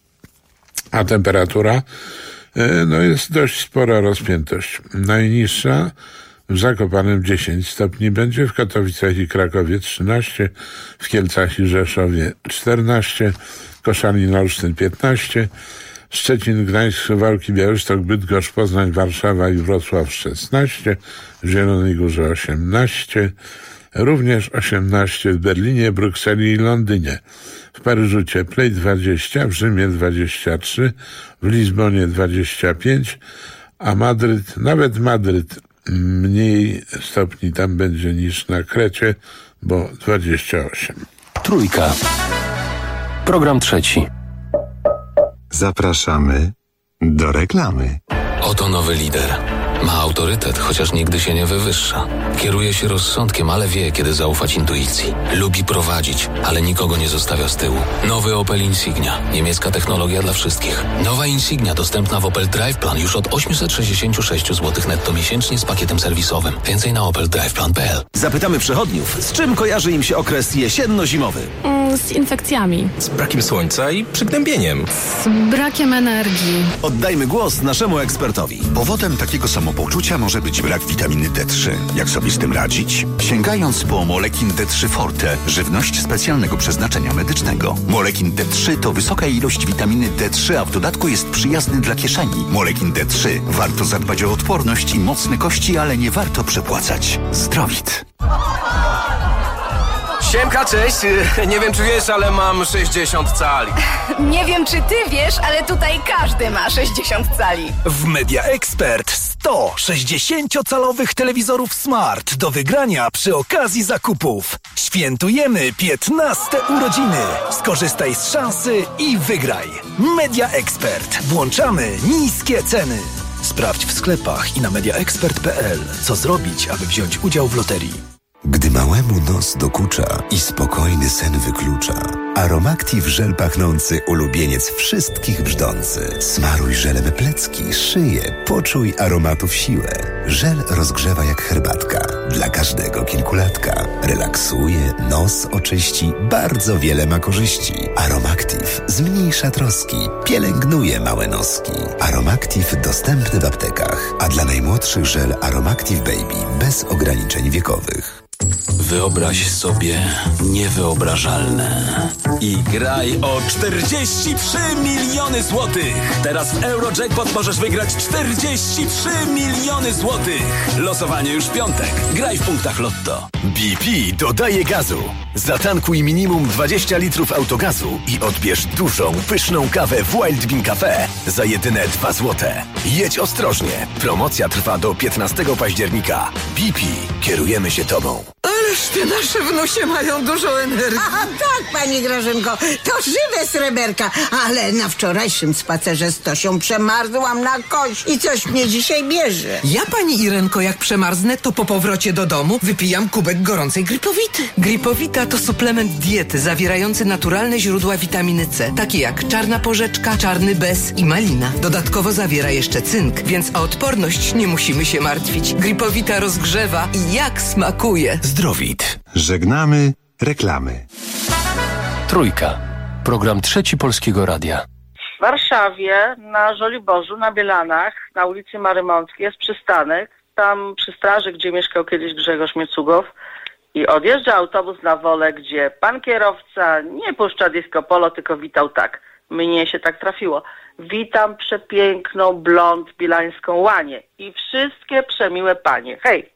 A temperatura, jest dość spora rozpiętość. Najniższa w Zakopanem 10 stopni będzie, w Katowicach i Krakowie 13, w Kielcach i Rzeszowie 14, Koszalin, Olsztyn 15, Szczecin, Gdańsk, Suwałki, Białystok, Bydgoszcz, Poznań, Warszawa i Wrocław 16, w Zielonej Górze 18, również 18 w Berlinie, Brukseli i Londynie. W Paryżu cieplej 20, w Rzymie 23, w Lizbonie 25, a Madryt, nawet Madryt, mniej stopni tam będzie niż na Krecie, bo 28. Trójka. Program trzeci. Zapraszamy do reklamy. Oto nowy lider. Ma autorytet, chociaż nigdy się nie wywyższa. Kieruje się rozsądkiem, ale wie, kiedy zaufać intuicji. Lubi prowadzić, ale nikogo nie zostawia z tyłu. Nowy Opel Insignia. Niemiecka technologia dla wszystkich. Nowa Insignia dostępna w Opel Drive Plan już od 866 zł netto miesięcznie z pakietem serwisowym. Więcej na opeldriveplan.pl. Zapytamy przechodniów, z czym kojarzy im się okres jesienno-zimowy? Z infekcjami. Z brakiem słońca i przygnębieniem. Z brakiem energii. Oddajmy głos naszemu ekspertowi. Powodem takiego samopoczucia może być brak witaminy D3. Jak sobie z tym radzić? Sięgając po Molekin D3 Forte, żywność specjalnego przeznaczenia medycznego. Molekin D3 to wysoka ilość witaminy D3, a w dodatku jest przyjazny dla kieszeni. Molekin D3. Warto zadbać o odporność i mocne kości, ale nie warto przepłacać. Zdrowit. Siemka, cześć. Nie wiem, czy wiesz, ale mam 60 cali. Nie wiem, czy ty wiesz, ale tutaj każdy ma 60 cali. W Media Expert 100 60-calowych telewizorów Smart do wygrania przy okazji zakupów. Świętujemy 15 urodziny. Skorzystaj z szansy i wygraj. Media Expert. Włączamy niskie ceny. Sprawdź w sklepach i na mediaexpert.pl, co zrobić, aby wziąć udział w loterii. Gdy małemu nos dokucza i spokojny sen wyklucza, Aromactive żel pachnący, ulubieniec wszystkich brzdący. Smaruj żelem plecki, szyję, poczuj aromatów siłę. Żel rozgrzewa jak herbatka, dla każdego kilkulatka. Relaksuje, nos oczyści, bardzo wiele ma korzyści. Aromactive zmniejsza troski, pielęgnuje małe noski. Aromactive dostępny w aptekach, a dla najmłodszych żel Aromactive Baby bez ograniczeń wiekowych. Wyobraź sobie niewyobrażalne i graj o 43 miliony złotych. Teraz w Eurojackpot możesz wygrać 43 miliony złotych. Losowanie już w piątek. Graj w punktach Lotto. BP dodaje gazu. Zatankuj minimum 20 litrów autogazu i odbierz dużą, pyszną kawę w Wild Bean Cafe za jedyne 2 złote. Jedź ostrożnie. Promocja trwa do 15 października. BP. Kierujemy się tobą. Ale Ależ te nasze wnusie mają dużo energii. Aha, tak, pani Grażynko, to żywe sreberka. Ale na wczorajszym spacerze z Tosią przemarzłam na kość i coś mnie dzisiaj bierze. Ja, pani Irenko, jak przemarznę, to po powrocie do domu wypijam kubek gorącej Gripowity. Gripowita to suplement diety zawierający naturalne źródła witaminy C, takie jak czarna porzeczka, czarny bez i malina. Dodatkowo zawiera jeszcze cynk, więc o odporność nie musimy się martwić. Gripowita rozgrzewa i jak smakuje. Zdrowit. Żegnamy reklamy. Trójka. Program Trzeci Polskiego Radia. W Warszawie, na Żoliborzu, na Bielanach, na ulicy Marymąckiej jest przystanek. Tam przy straży, gdzie mieszkał kiedyś Grzegorz Miecugow. I odjeżdża autobus na Wolę, gdzie pan kierowca nie puszcza disco polo, tylko witał tak. Mnie się tak trafiło. Witam przepiękną, blond, bielańską łanię i wszystkie przemiłe panie. Hej!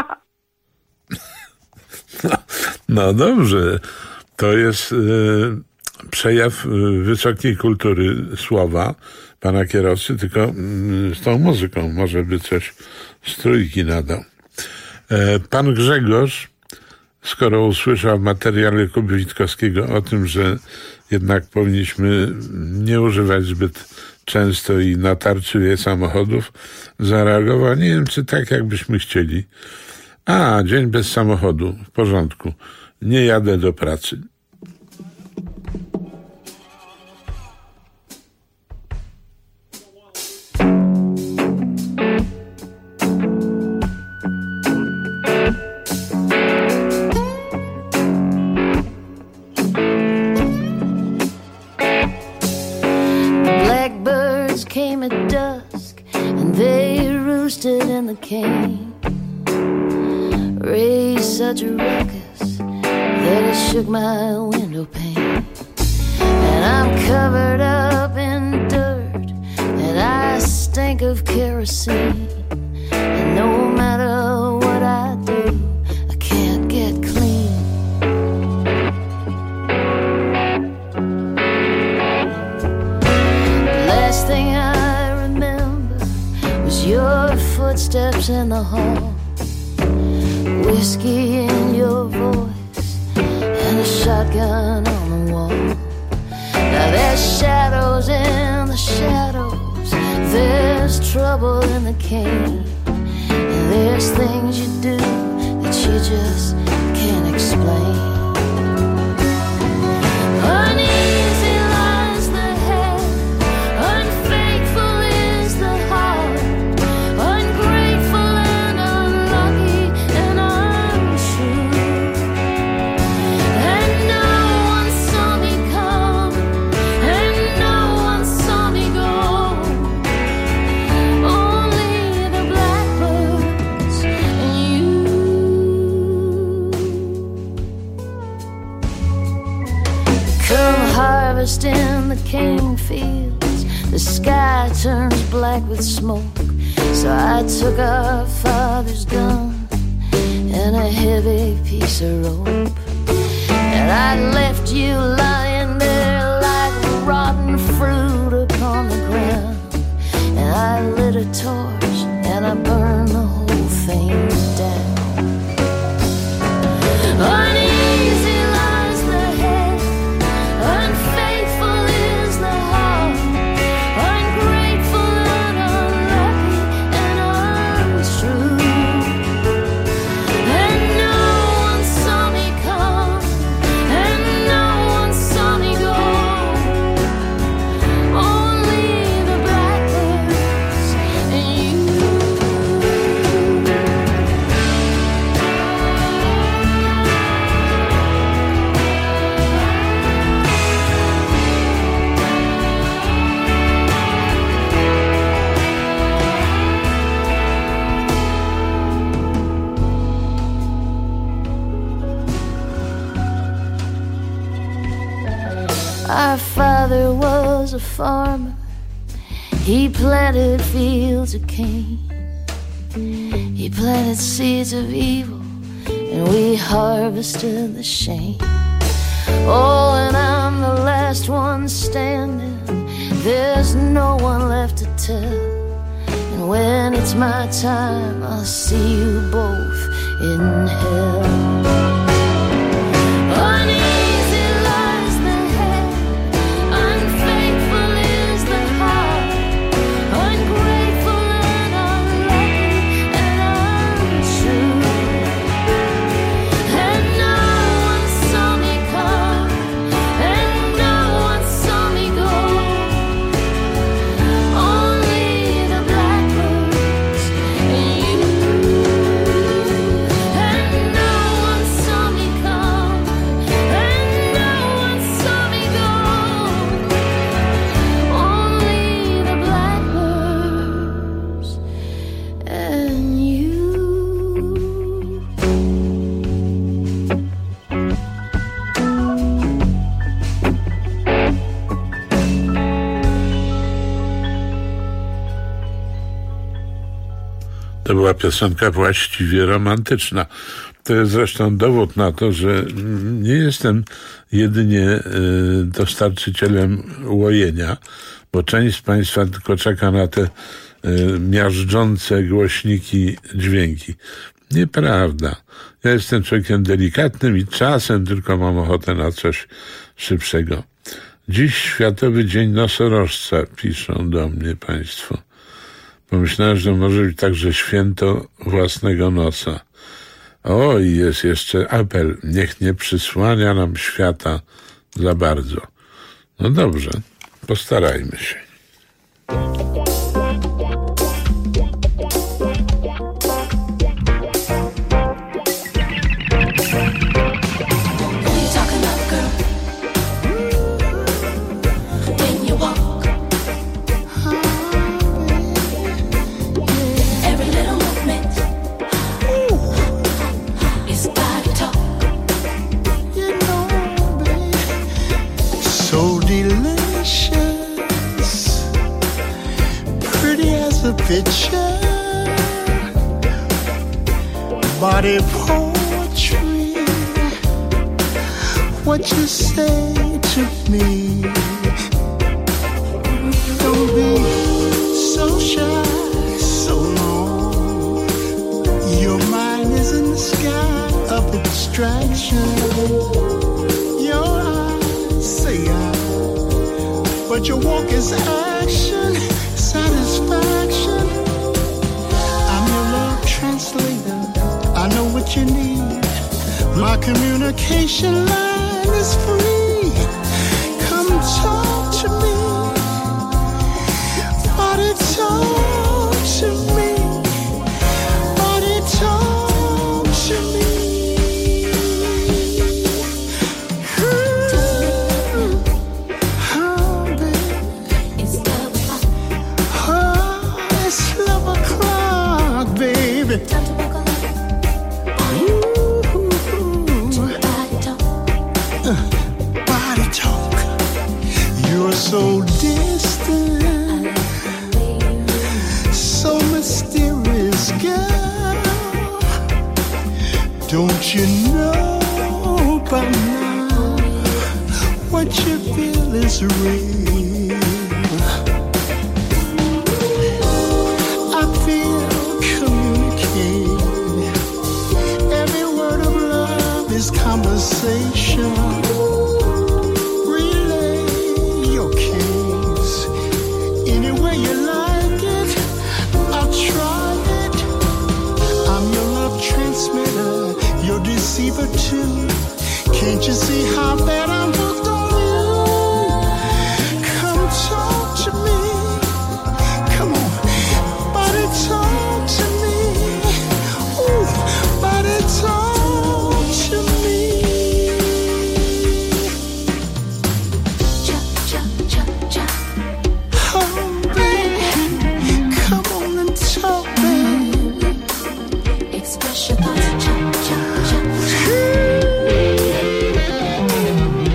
No dobrze. To jest przejaw wysokiej kultury słowa pana kierowcy, tylko z tą muzyką. Może by coś z Trójki nadał. Pan Grzegorz, skoro usłyszał w materiale Kuby Witkowskiego o tym, że jednak powinniśmy nie używać zbyt często i natarczywie samochodów, zareagował, nie wiem, czy tak, jakbyśmy chcieli. Dzień bez samochodu, w porządku. Nie jadę do pracy. Blackbirds came at dusk and they roosted in the cane. Raised such a ruckus that it shook my window pane. And I'm covered up in dirt and I stink of kerosene. And no matter what I do, I can't get clean. The last thing I remember was your footsteps in the hall. Whiskey in your voice and a shotgun on the wall. Now there's shadows in the shadows, there's trouble in the cane, and there's things you do that you just can't explain. Uneasy lies the head, unfaithful is the heart, ungrateful and unlucky and untrue. And no one saw me come, and no one saw me go. Only the blackbirds and you. Come harvest in the cane fields, the sky turns black with smoke. So I took our father's gun and a heavy piece of rope, and I left you lying there like rotten fruit upon the ground. And I lit a torch and I burned the whole thing down. Uneasy lies the head, unfaithful is the heart, ungrateful and unlucky and untrue. And no one saw me come, and no one saw me go. Only the blackbirds and you. Our father was a farmer. He planted fields of cane. He planted seeds of evil, and we harvested the shame. Oh, and I'm the last one standing. There's no one left to tell. And when it's my time, I'll see you both in hell. Uneasy lies the head, unfaithful is the heart, ungrateful and unlucky and untrue. And no one saw me come, and no one saw me go. Only the blackbirds and you. And no one saw me come, and no one saw me go. Only the blackbirds and you. To była piosenka właściwie romantyczna. To jest zresztą dowód na to, że nie jestem jedynie dostarczycielem łojenia, bo część z Państwa tylko czeka na te miażdżące głośniki dźwięki. Nieprawda. Ja jestem człowiekiem delikatnym i czasem tylko mam ochotę na coś szybszego. Dziś Światowy Dzień Nosorożca, piszą do mnie Państwo. Pomyślałem, że może być także święto własnego nosa. O, i jest jeszcze apel. Niech nie przysłania nam świata za bardzo. No dobrze, postarajmy się. So delicious, pretty as a picture, body poetry. What you say to me? Don't be so shy, so long. Your mind is in the sky of abstraction. Your eyes say but your walk is action, satisfaction. I'm your love translator. I know what you need. My communication line is free. Come talk to me. Body talk to me. Body talk to me. Body talk. You're so distant, so mysterious, girl. Don't you know by now what you feel is real? I feel communicate. Every word of love is conversation. Relay your case any way you like it. I'll try it. I'm your love transmitter, your deceiver too. Can't you see how bad I'm hooked on you? Come talk to me. Come on, body talk to me. Ooh, body talk to me. Oh, baby, come on and talk, baby. Express your thoughts.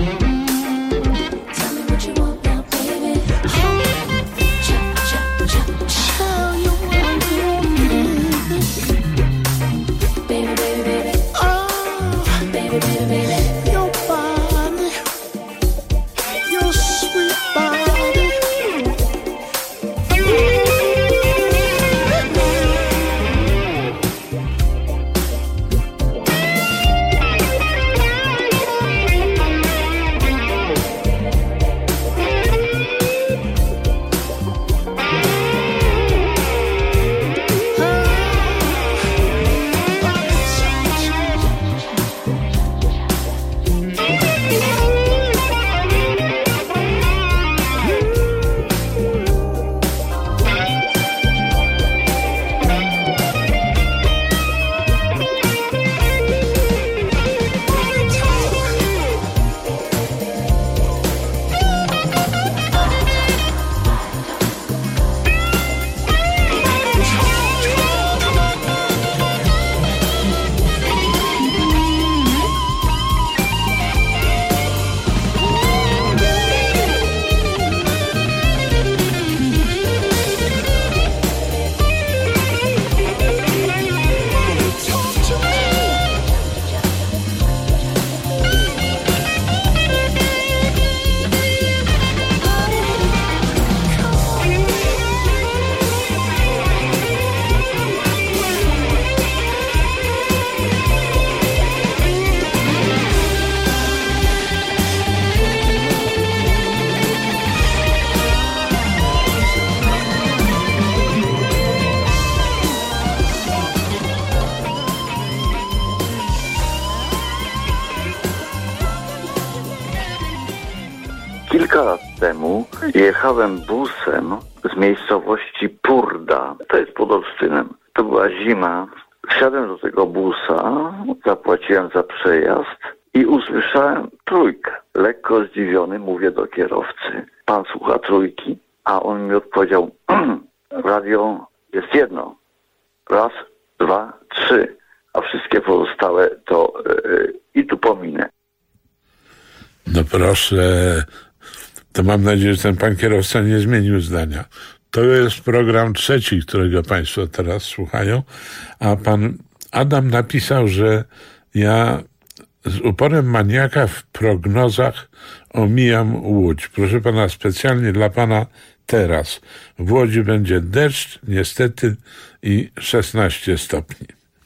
Kilka lat temu jechałem busem z miejscowości Purda, to jest pod Olsztynem. To była zima. Wsiadłem do tego busa, zapłaciłem za przejazd i usłyszałem trójkę. Lekko zdziwiony mówię do kierowcy: pan słucha trójki? A on mi odpowiedział: radio jest jedno. Raz, dwa, trzy. A wszystkie pozostałe to i tu pominę. No proszę, to mam nadzieję, że ten pan kierowca nie zmienił zdania. To jest program trzeci, którego państwo teraz słuchają, a pan Adam napisał, że ja z uporem maniaka w prognozach omijam Łódź. Proszę pana, specjalnie dla pana teraz. W Łodzi będzie deszcz, niestety, i 16 stopni.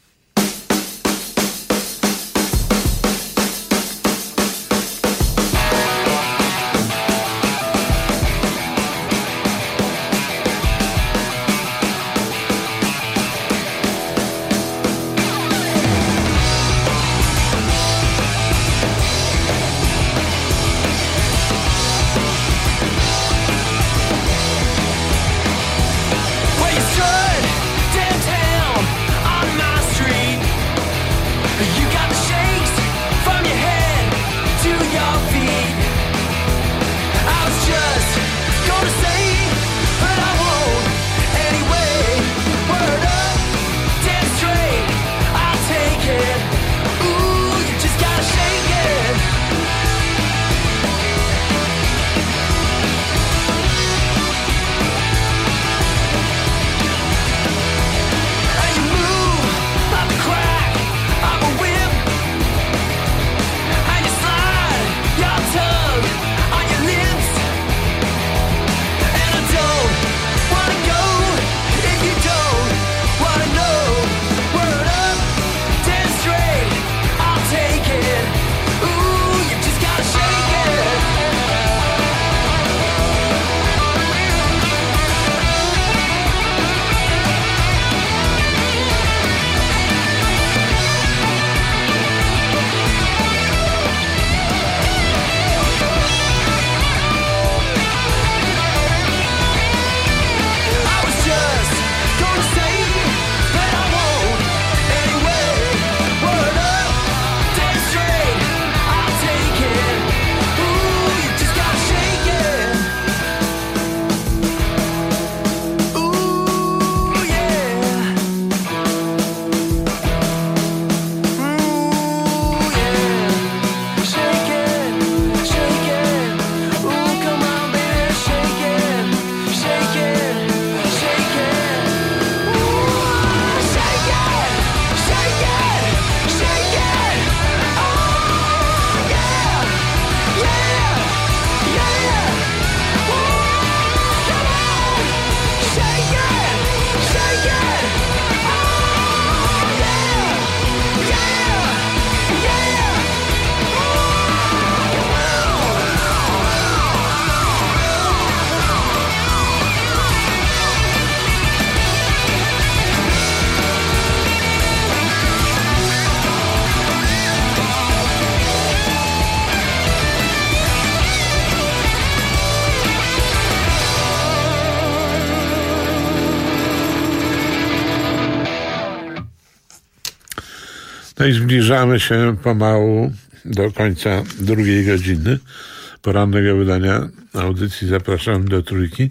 No i zbliżamy się pomału do końca drugiej godziny porannego wydania audycji. Zapraszam do trójki,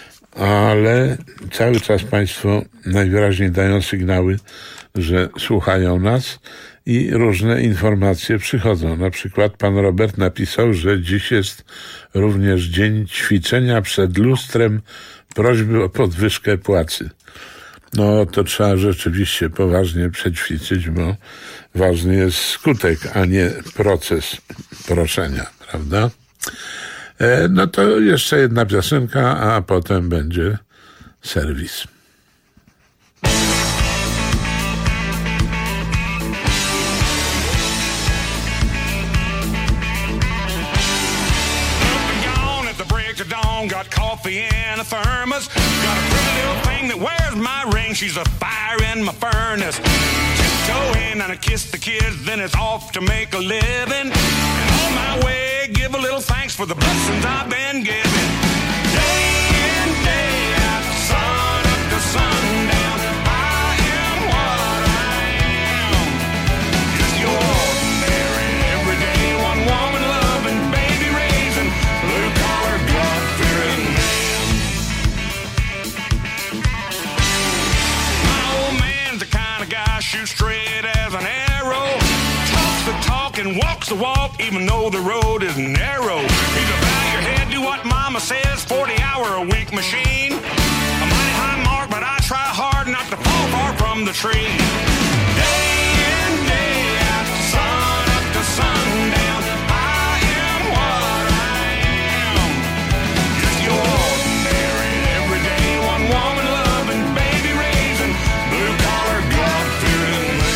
ale cały czas państwo najwyraźniej dają sygnały, że słuchają nas i różne informacje przychodzą. Na przykład pan Robert napisał, że dziś jest również dzień ćwiczenia przed lustrem, prośby o podwyżkę płacy. No to trzeba rzeczywiście poważnie przećwiczyć, bo ważny jest skutek, a nie proces proszenia, prawda? No to jeszcze jedna piosenka, a potem będzie serwis. Got coffee in a thermos. Got a pretty little thing that wears my ring. She's a fire in my furnace. Tiptoe in and I kiss the kids, then it's off to make a living. And on my way, give a little thanks for for the blessings I've been given. Day in, day out, sun up to sundown, I am what I am. Just your ordinary, everyday, one woman loving, baby raising, blue collar, God fearing man. My old man's the kind of guy shoots straight as an arrow, talks the talk and walks the walk, even though the road is narrow. He's a bow your head, do what mama says, 40-hour-a-week machine. A mighty high mark, but I try hard not to fall far from the tree. Day in, day out, sun up to sundown, I am what I am. Just your ordinary, everyday, one woman loving, baby raising, blue collar, God fearing man.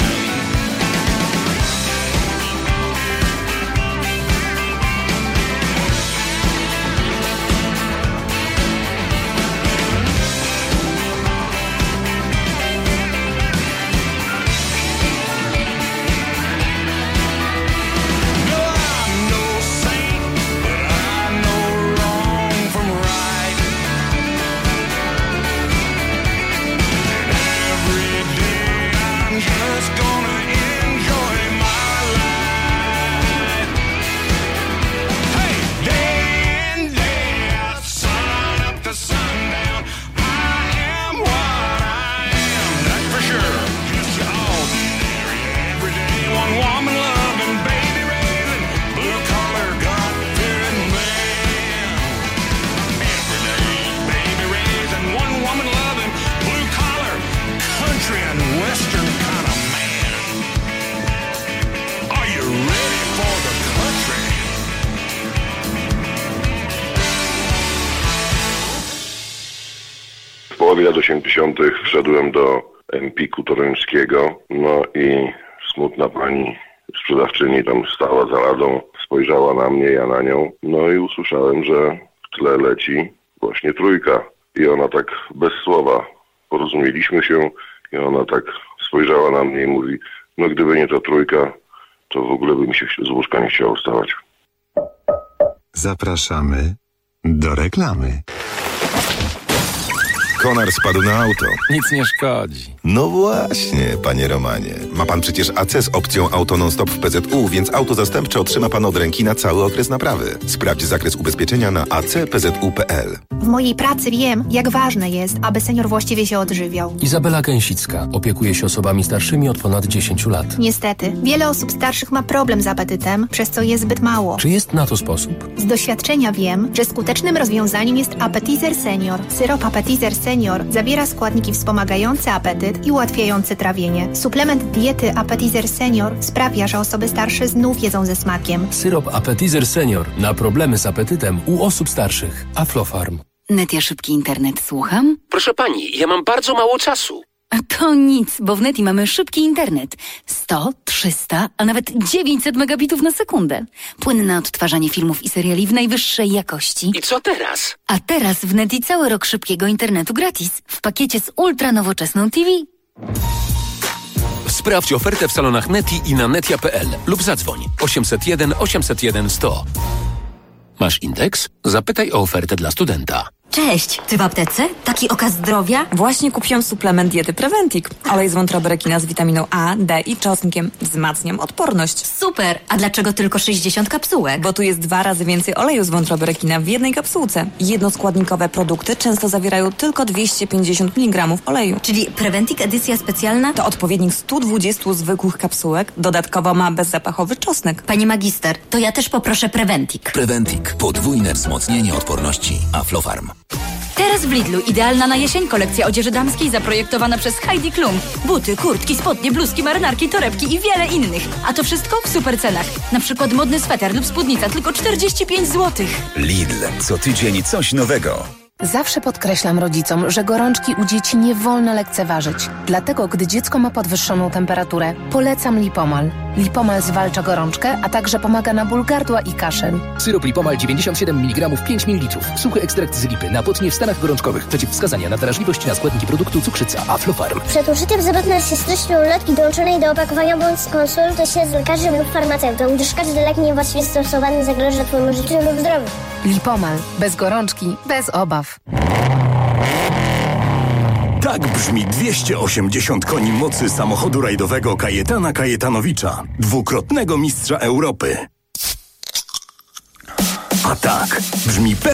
W połowie lat 80. wszedłem do Empiku toruńskiego, no i smutna pani sprzedawczyni tam stała za ladą, spojrzała na mnie, ja na nią, no i usłyszałem, że w tle leci właśnie Trójka. I ona tak bez słowa porozumieliśmy się i ona tak spojrzała na mnie i mówi, no gdyby nie ta Trójka, to w ogóle by mi się z łóżka nie chciało wstawać. Zapraszamy do reklamy. Konar spadł na auto. Nic nie szkodzi. No właśnie, panie Romanie. Ma pan przecież AC z opcją Auto Non-Stop w PZU, więc auto zastępcze otrzyma pan od ręki na cały okres naprawy. Sprawdź zakres ubezpieczenia na acpzu.pl. W mojej pracy wiem, jak ważne jest, aby senior właściwie się odżywiał. Izabela Gęsicka opiekuje się osobami starszymi od ponad 10 lat. Niestety, wiele osób starszych ma problem z apetytem, przez co jest zbyt mało. Czy jest na to sposób? Z doświadczenia wiem, że skutecznym rozwiązaniem jest Appetizer Senior. Syrop Appetizer Senior zawiera składniki wspomagające apetyt i ułatwiające trawienie. Suplement diety Appetizer Senior sprawia, że osoby starsze znów jedzą ze smakiem. Syrop Appetizer Senior na problemy z apetytem u osób starszych. Aflofarm. Netia szybki internet, słucham? Proszę pani, ja mam bardzo mało czasu. To nic, bo w Neti mamy szybki internet. 100, 300, a nawet 900 megabitów na sekundę. Płynne odtwarzanie filmów i seriali w najwyższej jakości. I co teraz? A teraz w Neti cały rok szybkiego internetu gratis. W pakiecie z ultra nowoczesną TV. Sprawdź ofertę w salonach Neti i na netia.pl lub zadzwoń 801 801 100. Masz indeks? Zapytaj o ofertę dla studenta. Cześć, ty w aptece? Taki okaz zdrowia? Właśnie kupiłam suplement diety Preventic. Olej z wątroby rekina z witaminą A, D i czosnkiem. Wzmacniam odporność. Super! A dlaczego tylko 60 kapsułek? Bo tu jest 2 razy więcej oleju z wątroby rekina w jednej kapsułce. Jednoskładnikowe produkty często zawierają tylko 250 mg oleju. Czyli Preventic edycja specjalna? To odpowiednik 120 zwykłych kapsułek. Dodatkowo ma bezzapachowy czosnek. Pani magister, to ja też poproszę Preventic. Preventic. Podwójne wzmocnienie odporności. Aflofarm. Teraz w Lidlu idealna na jesień kolekcja odzieży damskiej zaprojektowana przez Heidi Klum. Buty, kurtki, spodnie, bluzki, marynarki, torebki i wiele innych. A to wszystko w super cenach. Na przykład modny sweter lub spódnica tylko 45 zł. Lidl. Co tydzień coś nowego. Zawsze podkreślam rodzicom, że gorączki u dzieci nie wolno lekceważyć. Dlatego, gdy dziecko ma podwyższoną temperaturę, polecam Lipomal. Lipomal zwalcza gorączkę, a także pomaga na ból gardła i kaszel. Syrop Lipomal 97 mg 5 ml. Suchy ekstrakt z lipy. Napotnie w stanach gorączkowych. Przeciwwskazania na wrażliwość na składniki produktu cukrzyca Aflofarm. Przed użyciem zapewne się stośnej ulotki dołączonej do opakowania bądź skonsultuj się z lekarzem lub farmaceutą, gdyż każdy lek niewłaściwie stosowany zagraża Twojemu życiu lub zdrowiu. Lipomal. Bez gorączki, bez obaw. Tak brzmi 280 koni mocy samochodu rajdowego Kajetana Kajetanowicza, dwukrotnego mistrza Europy. A tak brzmi